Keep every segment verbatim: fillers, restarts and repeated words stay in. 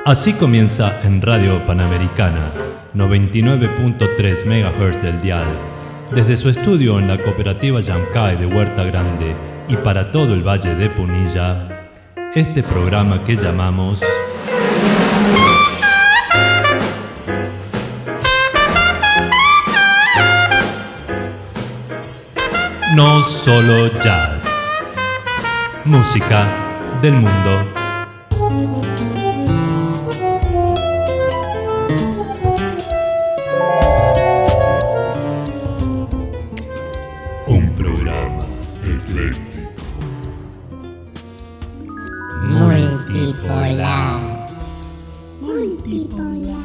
Así comienza en Radio Panamericana, noventa y nueve punto tres megahertz del dial, desde su estudio en la cooperativa Yancay de Huerta Grande y para todo el Valle de Punilla, este programa que llamamos No Solo Jazz, música del mundo. Un programa ecléctico, multipolar, multipolar.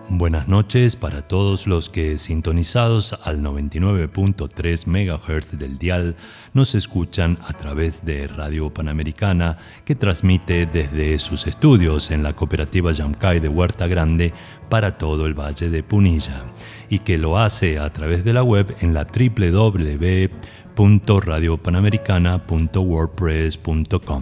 Buenas noches para todos los que, sintonizados al noventa y nueve punto tres megahertz del dial, nos escuchan a través de Radio Panamericana, que transmite desde sus estudios en la cooperativa Yamcay de Huerta Grande para todo el Valle de Punilla, y que lo hace a través de la web en la doble u doble u doble u punto radio panamericana punto wordpress punto com.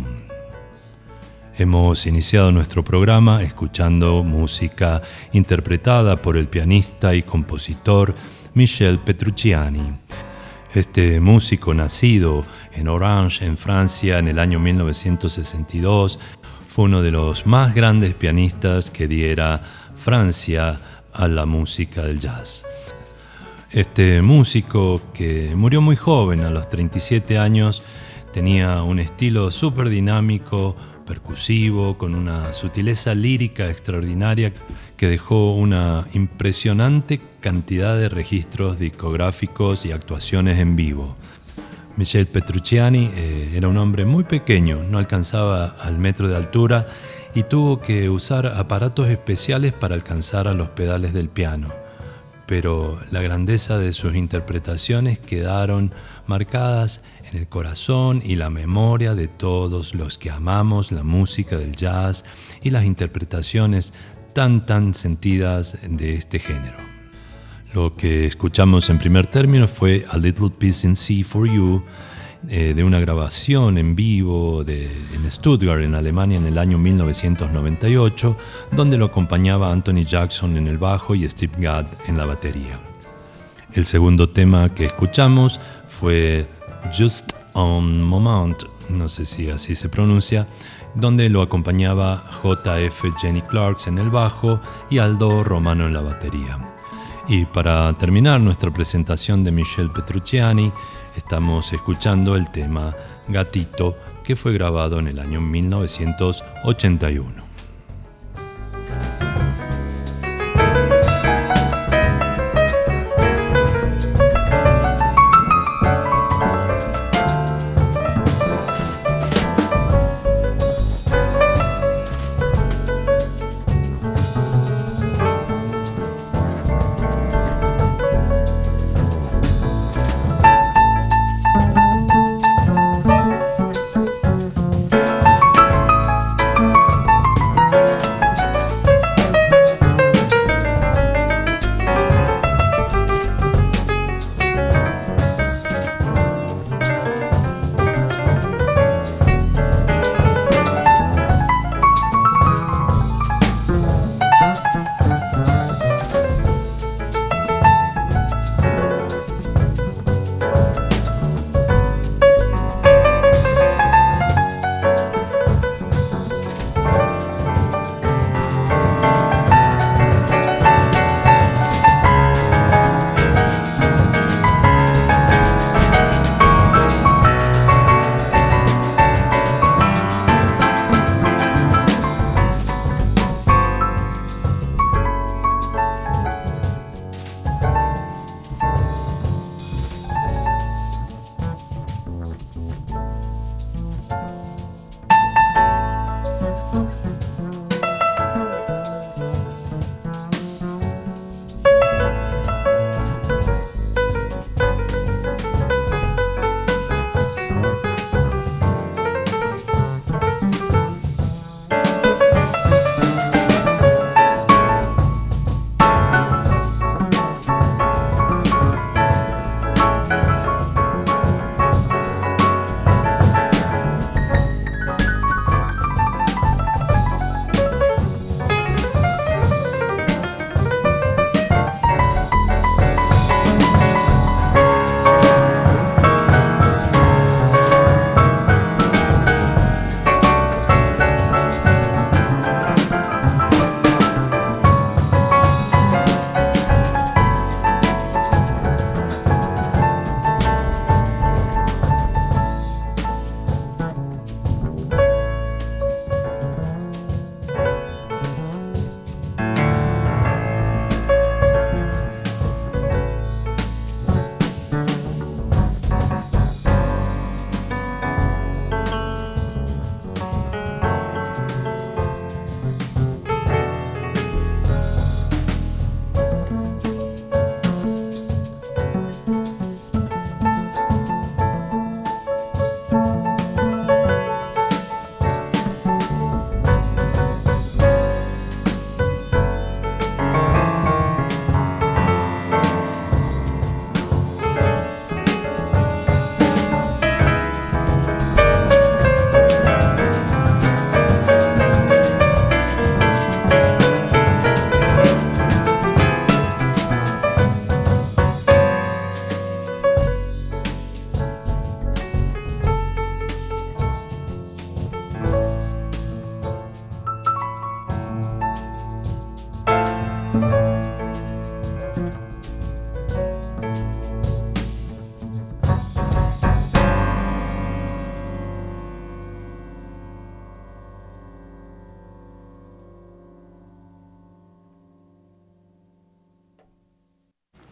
Hemos iniciado nuestro programa escuchando música interpretada por el pianista y compositor Michel Petrucciani. Este músico, nacido en Orange, en Francia, en el año mil novecientos sesenta y dos, fue uno de los más grandes pianistas que diera Francia a la música del jazz. Este músico, que murió muy joven, a los treinta y siete años, tenía un estilo súper dinámico, percusivo, con una sutileza lírica extraordinaria que dejó una impresionante cantidad de registros discográficos y actuaciones en vivo. Michel Petrucciani eh, era un hombre muy pequeño, no alcanzaba al metro de altura y tuvo que usar aparatos especiales para alcanzar a los pedales del piano. Pero la grandeza de sus interpretaciones quedaron marcadas en el corazón y la memoria de todos los que amamos la música del jazz y las interpretaciones tan tan sentidas de este género. Lo que escuchamos en primer término fue A Little Piece in C for You, eh, de una grabación en vivo de, en Stuttgart, en Alemania, en el año mil novecientos noventa y ocho, donde lo acompañaba Anthony Jackson en el bajo y Steve Gadd en la batería. El segundo tema que escuchamos fue Just un Moment, no sé si así se pronuncia, donde lo acompañaba J F Jenny Clarks en el bajo y Aldo Romano en la batería. Y para terminar nuestra presentación de Michel Petrucciani, estamos escuchando el tema Gatito, que fue grabado en el año mil novecientos ochenta y uno.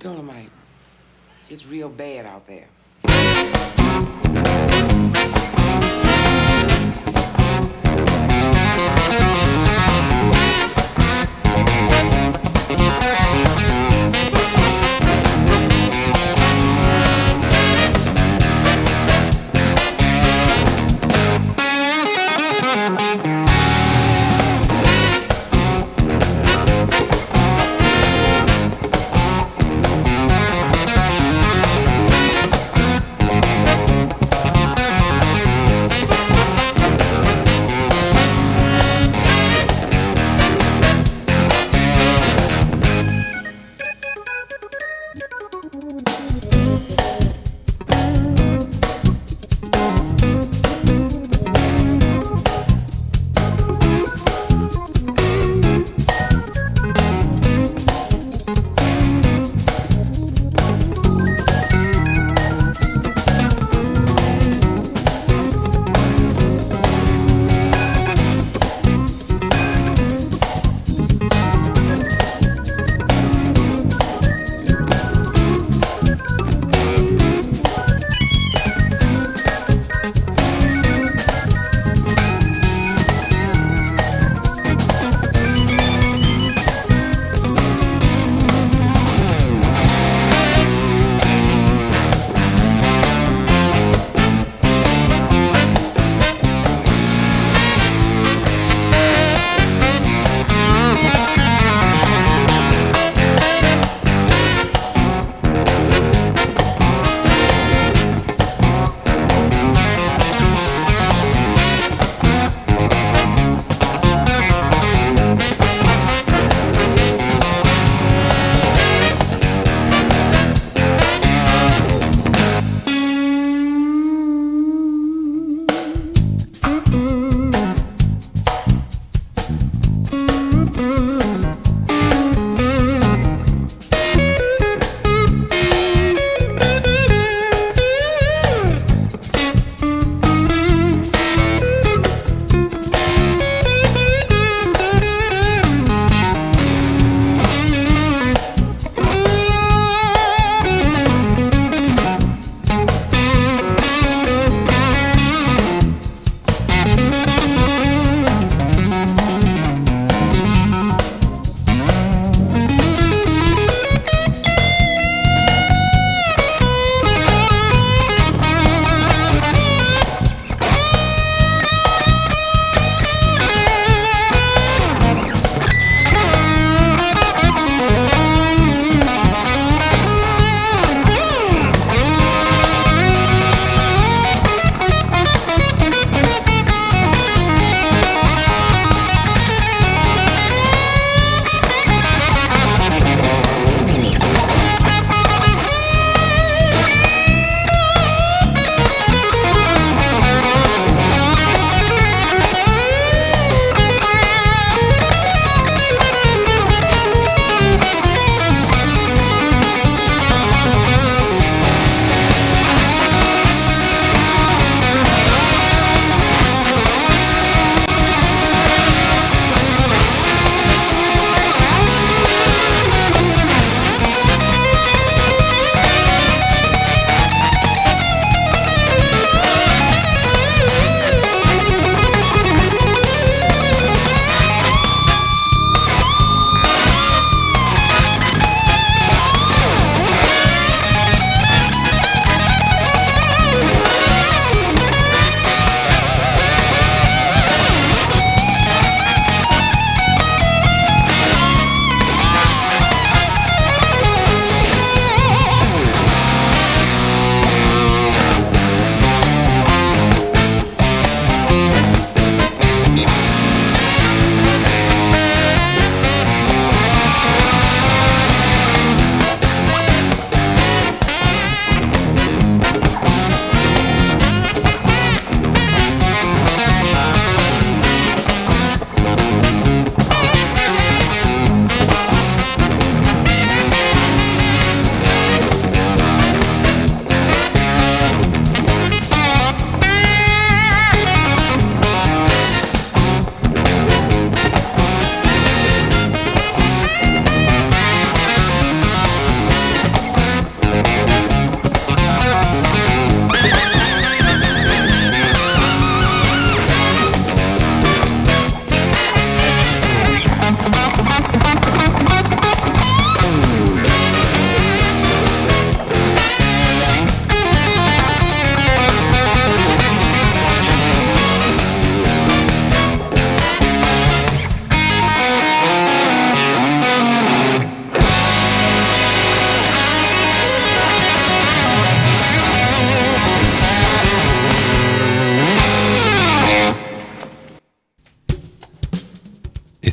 Dolomite, it's real bad out there.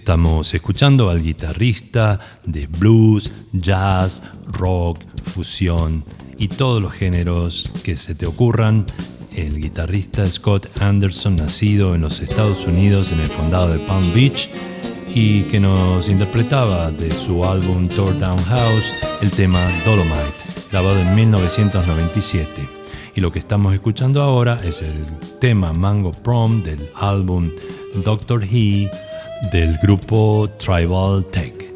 Estamos escuchando al guitarrista de blues, jazz, rock, fusión y todos los géneros que se te ocurran. El guitarrista Scott Anderson, nacido en los Estados Unidos en el condado de Palm Beach, y que nos interpretaba de su álbum Tore Down House el tema Dolomite, grabado en mil novecientos noventa y siete. Y lo que estamos escuchando ahora es el tema Mango Prom del álbum Doctor He del grupo Tribal Tech.